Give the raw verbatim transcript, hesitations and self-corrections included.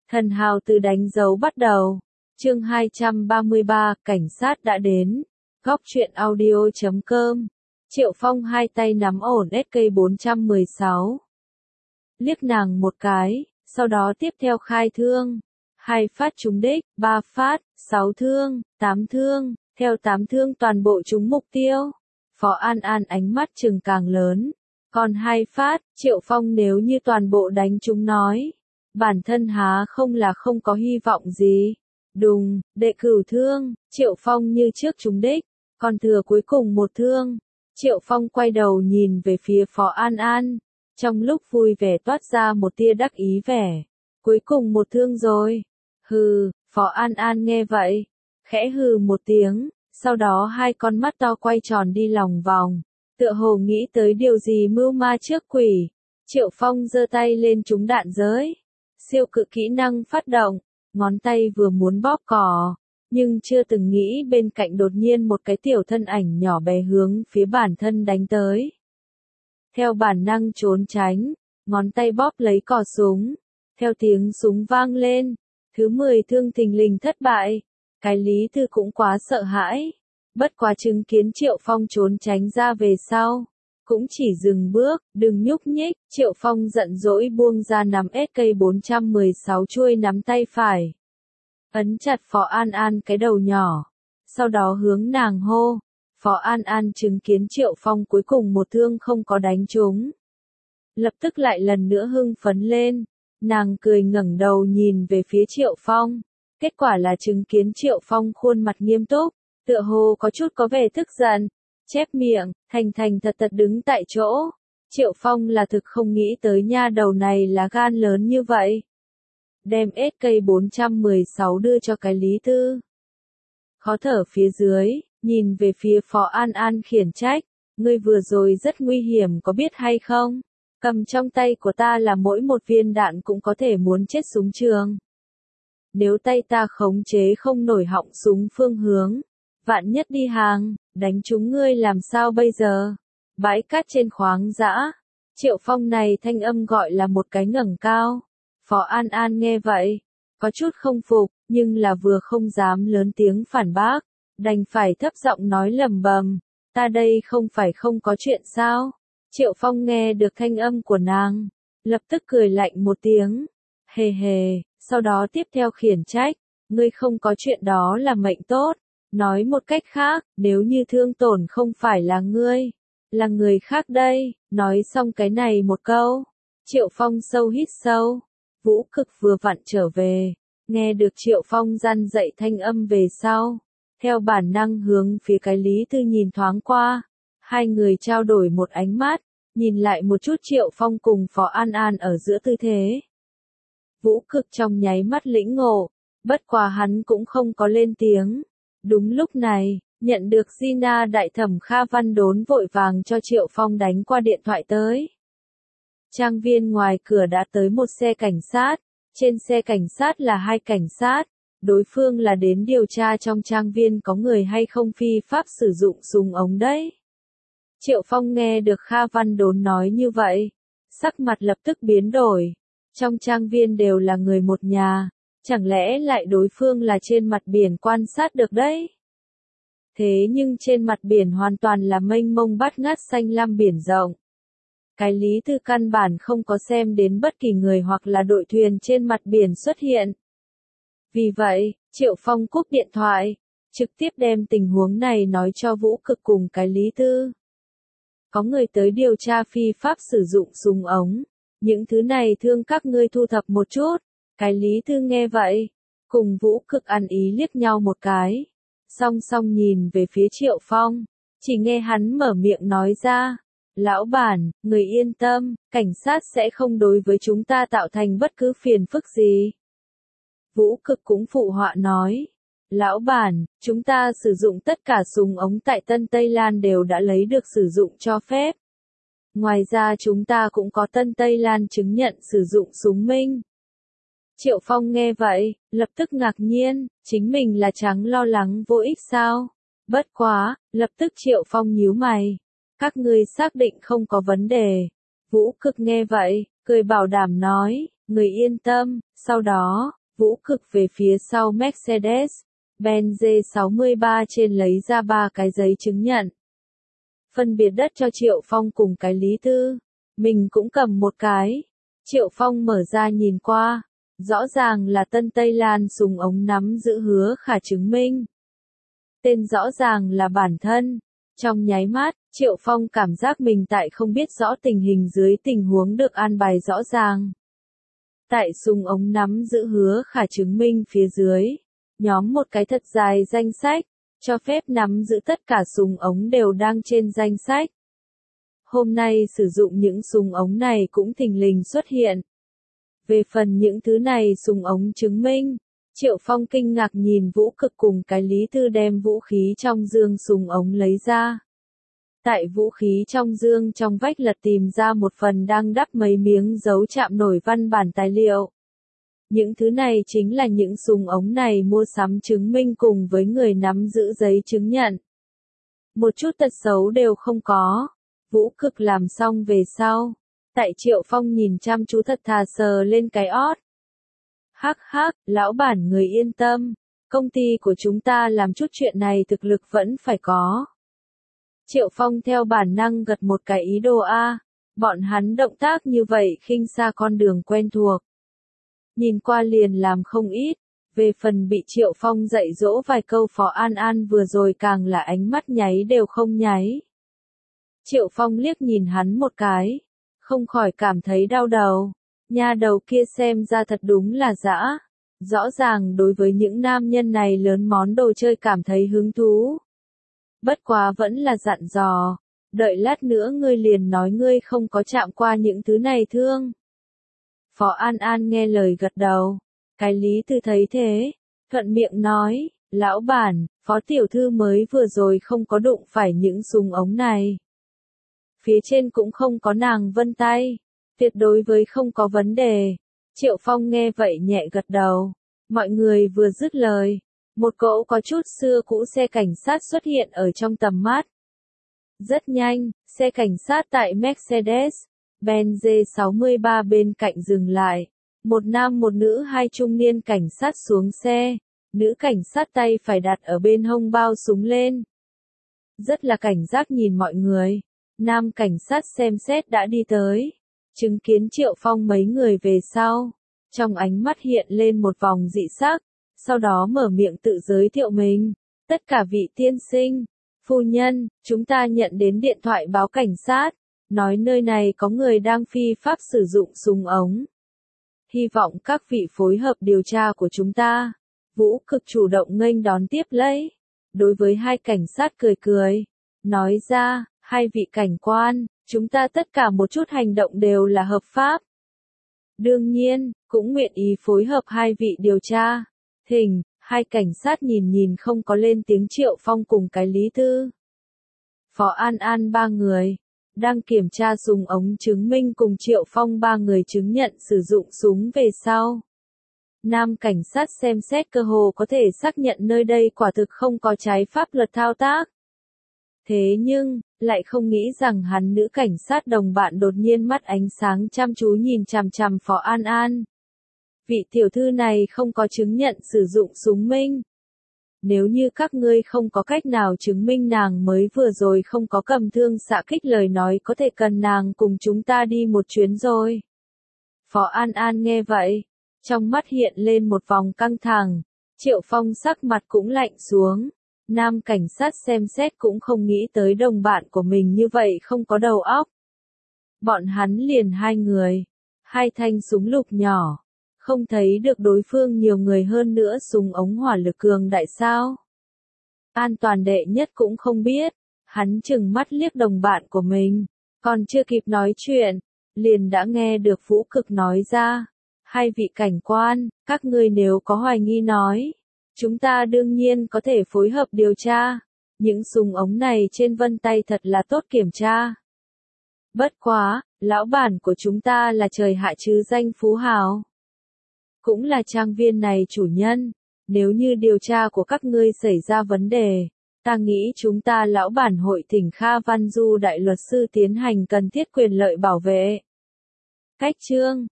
Thần hào từ đánh dấu bắt đầu. Chương hai trăm ba mươi ba, cảnh sát đã đến. Góc truyện audio chấm com. Triệu Phong hai tay nắm ổn ét ca bốn một sáu. Liếc nàng một cái, sau đó tiếp theo khai thương. Hai phát trúng đích, ba phát, sáu thương, tám thương, theo tám thương toàn bộ trúng mục tiêu. Phó An An ánh mắt trừng càng lớn. Còn hai phát, Triệu Phong nếu như toàn bộ đánh trúng nói. Bản thân há không là không có hy vọng gì. Đùng, đệ cửu thương, Triệu Phong như trước trúng đích, còn thừa cuối cùng một thương. Triệu Phong quay đầu nhìn về phía Phó An An, trong lúc vui vẻ toát ra một tia đắc ý vẻ. Cuối cùng một thương rồi. Hừ, Phó An An nghe vậy, khẽ hừ một tiếng, sau đó hai con mắt to quay tròn đi lòng vòng, tựa hồ nghĩ tới điều gì mưu ma trước quỷ. Triệu Phong giơ tay lên trúng đạn giới. Siêu cự kỹ năng phát động, ngón tay vừa muốn bóp cò, nhưng chưa từng nghĩ bên cạnh đột nhiên một cái tiểu thân ảnh nhỏ bé hướng phía bản thân đánh tới. Theo bản năng trốn tránh, ngón tay bóp lấy cò súng, theo tiếng súng vang lên, thứ mười thương thình lình thất bại. Cái Lý Thư cũng quá sợ hãi, bất quá chứng kiến Triệu Phong trốn tránh ra về sau, cũng chỉ dừng bước, đừng nhúc nhích. Triệu Phong giận dỗi buông ra nắm ét ca bốn một sáu chuôi nắm tay phải, ấn chặt Phó An An cái đầu nhỏ, sau đó hướng nàng hô. Phó An An chứng kiến Triệu Phong cuối cùng một thương không có đánh trúng, lập tức lại lần nữa hưng phấn lên, nàng cười ngẩng đầu nhìn về phía Triệu Phong, kết quả là chứng kiến Triệu Phong khuôn mặt nghiêm túc, tựa hồ có chút có vẻ tức giận, chép miệng, thành thành thật thật đứng tại chỗ. Triệu Phong là thực không nghĩ tới nha đầu này là gan lớn như vậy. Đem ét ca bốn một sáu đưa cho cái Lý Thư. Khó thở phía dưới, nhìn về phía Phó An An khiển trách, ngươi vừa rồi rất nguy hiểm có biết hay không? Cầm trong tay của ta là mỗi một viên đạn cũng có thể muốn chết súng trường. Nếu tay ta khống chế không nổi họng súng phương hướng, vạn nhất đi hàng, đánh chúng ngươi làm sao bây giờ? Bãi cát trên khoáng dã, Triệu Phong này thanh âm gọi là một cái ngẩng cao. Phó An An nghe vậy, có chút không phục, nhưng là vừa không dám lớn tiếng phản bác, đành phải thấp giọng nói lầm bầm, ta đây không phải không có chuyện sao? Triệu Phong nghe được thanh âm của nàng, lập tức cười lạnh một tiếng, hề hề, sau đó tiếp theo khiển trách, ngươi không có chuyện đó là mệnh tốt. Nói một cách khác, nếu như thương tổn không phải là ngươi, là người khác đây. Nói xong cái này một câu, Triệu Phong sâu hít sâu. Vũ Cực vừa vặn trở về, nghe được Triệu Phong răn dạy thanh âm về sau, theo bản năng hướng phía cái Lý Thư nhìn thoáng qua. Hai người trao đổi một ánh mắt, nhìn lại một chút Triệu Phong cùng Phó An An ở giữa tư thế. Vũ Cực trong nháy mắt lĩnh ngộ, bất quá hắn cũng không có lên tiếng. Đúng lúc này, nhận được Gina đại thẩm Kha Văn Đốn vội vàng cho Triệu Phong đánh qua điện thoại tới. Trang viên ngoài cửa đã tới một xe cảnh sát, trên xe cảnh sát là hai cảnh sát, đối phương là đến điều tra trong trang viên có người hay không phi pháp sử dụng súng ống đấy. Triệu Phong nghe được Kha Văn Đốn nói như vậy, sắc mặt lập tức biến đổi, trong trang viên đều là người một nhà. Chẳng lẽ lại đối phương là trên mặt biển quan sát được đấy? Thế nhưng trên mặt biển hoàn toàn là mênh mông bát ngát xanh lam biển rộng. Cái Lý Thư căn bản không có xem đến bất kỳ người hoặc là đội thuyền trên mặt biển xuất hiện. Vì vậy, Triệu Phong cúp điện thoại, trực tiếp đem tình huống này nói cho Vũ Cực cùng cái Lý Thư. Có người tới điều tra phi pháp sử dụng súng ống. Những thứ này thương các ngươi thu thập một chút. Cái Lý Thư nghe vậy, cùng Vũ Cực ăn ý liếc nhau một cái, song song nhìn về phía Triệu Phong, chỉ nghe hắn mở miệng nói ra, lão bản, người yên tâm, cảnh sát sẽ không đối với chúng ta tạo thành bất cứ phiền phức gì. Vũ Cực cũng phụ họa nói, lão bản, chúng ta sử dụng tất cả súng ống tại Tân Tây Lan đều đã lấy được sử dụng cho phép. Ngoài ra chúng ta cũng có Tân Tây Lan chứng nhận sử dụng súng minh. Triệu Phong nghe vậy, lập tức ngạc nhiên, chính mình là trắng lo lắng vô ích sao? Bất quá, lập tức Triệu Phong nhíu mày. Các ngươi xác định không có vấn đề. Vũ Cực nghe vậy, cười bảo đảm nói, người yên tâm. Sau đó, Vũ Cực về phía sau Mercedes Benz G sáu mươi ba trên lấy ra ba cái giấy chứng nhận. Phân biệt đất cho Triệu Phong cùng cái Lý Tư. Mình cũng cầm một cái. Triệu Phong mở ra nhìn qua. Rõ ràng là Tân Tây Lan súng ống nắm giữ Hứa Khả chứng minh. Tên rõ ràng là bản thân. Trong nháy mắt, Triệu Phong cảm giác mình tại không biết rõ tình hình dưới tình huống được an bài rõ ràng. Tại súng ống nắm giữ Hứa Khả chứng minh phía dưới, nhóm một cái thật dài danh sách, cho phép nắm giữ tất cả súng ống đều đang trên danh sách. Hôm nay sử dụng những súng ống này cũng thình lình xuất hiện. Về phần những thứ này súng ống chứng minh, Triệu Phong kinh ngạc nhìn Vũ Cực cùng cái Lý Tư đem vũ khí trong dương súng ống lấy ra. Tại vũ khí trong dương trong vách lật tìm ra một phần đang đắp mấy miếng dấu chạm nổi văn bản tài liệu. Những thứ này chính là những súng ống này mua sắm chứng minh cùng với người nắm giữ giấy chứng nhận. Một chút tật xấu đều không có. Vũ Cực làm xong về sau. Tại Triệu Phong nhìn chăm chú thật thà sờ lên cái ót. Hắc hắc, lão bản người yên tâm. Công ty của chúng ta làm chút chuyện này thực lực vẫn phải có. Triệu Phong theo bản năng gật một cái ý đồ A. Bọn hắn động tác như vậy khinh xa con đường quen thuộc. Nhìn qua liền làm không ít. Về phần bị Triệu Phong dạy dỗ vài câu Phó An An vừa rồi càng là ánh mắt nháy đều không nháy. Triệu Phong liếc nhìn hắn một cái. Không khỏi cảm thấy đau đầu. Nha đầu kia xem ra thật đúng là dã. Rõ ràng đối với những nam nhân này lớn món đồ chơi cảm thấy hứng thú. Bất quá vẫn là dặn dò. Đợi lát nữa ngươi liền nói ngươi không có chạm qua những thứ này thương. Phó An An nghe lời gật đầu. Cái Lý Tư thấy thế. Thuận miệng nói. Lão bản, Phó tiểu thư mới vừa rồi không có đụng phải những súng ống này. Phía trên cũng không có nàng vân tay. Tuyệt đối với không có vấn đề. Triệu Phong nghe vậy nhẹ gật đầu. Mọi người vừa dứt lời. Một cỗ có chút xưa cũ xe cảnh sát xuất hiện ở trong tầm mắt. Rất nhanh, xe cảnh sát tại Mercedes Benz G sáu mươi ba bên cạnh dừng lại. Một nam một nữ hai trung niên cảnh sát xuống xe. Nữ cảnh sát tay phải đặt ở bên hông bao súng lên. Rất là cảnh giác nhìn mọi người. Nam cảnh sát xem xét đã đi tới. Chứng kiến Triệu Phong mấy người về sau. Trong ánh mắt hiện lên một vòng dị sắc. Sau đó mở miệng tự giới thiệu mình. Tất cả vị tiên sinh, phu nhân, chúng ta nhận đến điện thoại báo cảnh sát. Nói nơi này có người đang phi pháp sử dụng súng ống. Hy vọng các vị phối hợp điều tra của chúng ta. Vũ Cực chủ động nghênh đón tiếp lấy. Đối với hai cảnh sát cười cười. Nói ra, hai vị cảnh quan, chúng ta tất cả một chút hành động đều là hợp pháp. Đương nhiên, cũng nguyện ý phối hợp hai vị điều tra. Thỉnh, hai cảnh sát nhìn nhìn không có lên tiếng Triệu Phong cùng cái Lý Tư. Phó An An ba người. Đang kiểm tra súng ống chứng minh cùng Triệu Phong ba người chứng nhận sử dụng súng về sau. Nam cảnh sát xem xét cơ hồ có thể xác nhận nơi đây quả thực không có trái pháp luật thao tác. Thế nhưng, lại không nghĩ rằng hắn nữ cảnh sát đồng bạn đột nhiên mắt ánh sáng chăm chú nhìn chằm chằm Phó An An. Vị tiểu thư này không có chứng nhận sử dụng súng minh. Nếu như các ngươi không có cách nào chứng minh nàng mới vừa rồi không có cầm thương xạ kích lời nói có thể cần nàng cùng chúng ta đi một chuyến rồi. Phó An An nghe vậy. Trong mắt hiện lên một vòng căng thẳng. Triệu Phong sắc mặt cũng lạnh xuống. Nam cảnh sát xem xét cũng không nghĩ tới đồng bạn của mình như vậy không có đầu óc. Bọn hắn liền hai người. Hai thanh súng lục nhỏ. Không thấy được đối phương nhiều người hơn nữa súng ống hỏa lực cường đại sao. An toàn đệ nhất cũng không biết. Hắn chừng mắt liếc đồng bạn của mình. Còn chưa kịp nói chuyện. Liền đã nghe được Vũ Cực nói ra. Hai vị cảnh quan, các ngươi nếu có hoài nghi nói. Chúng ta đương nhiên có thể phối hợp điều tra. Những súng ống này trên vân tay thật là tốt kiểm tra. Bất quá, lão bản của chúng ta là trời hạ chứ danh phú hào. Cũng là trang viên này chủ nhân. Nếu như điều tra của các ngươi xảy ra vấn đề, ta nghĩ chúng ta lão bản hội thỉnh Kha Văn Du đại luật sư tiến hành cần thiết quyền lợi bảo vệ. Cách chương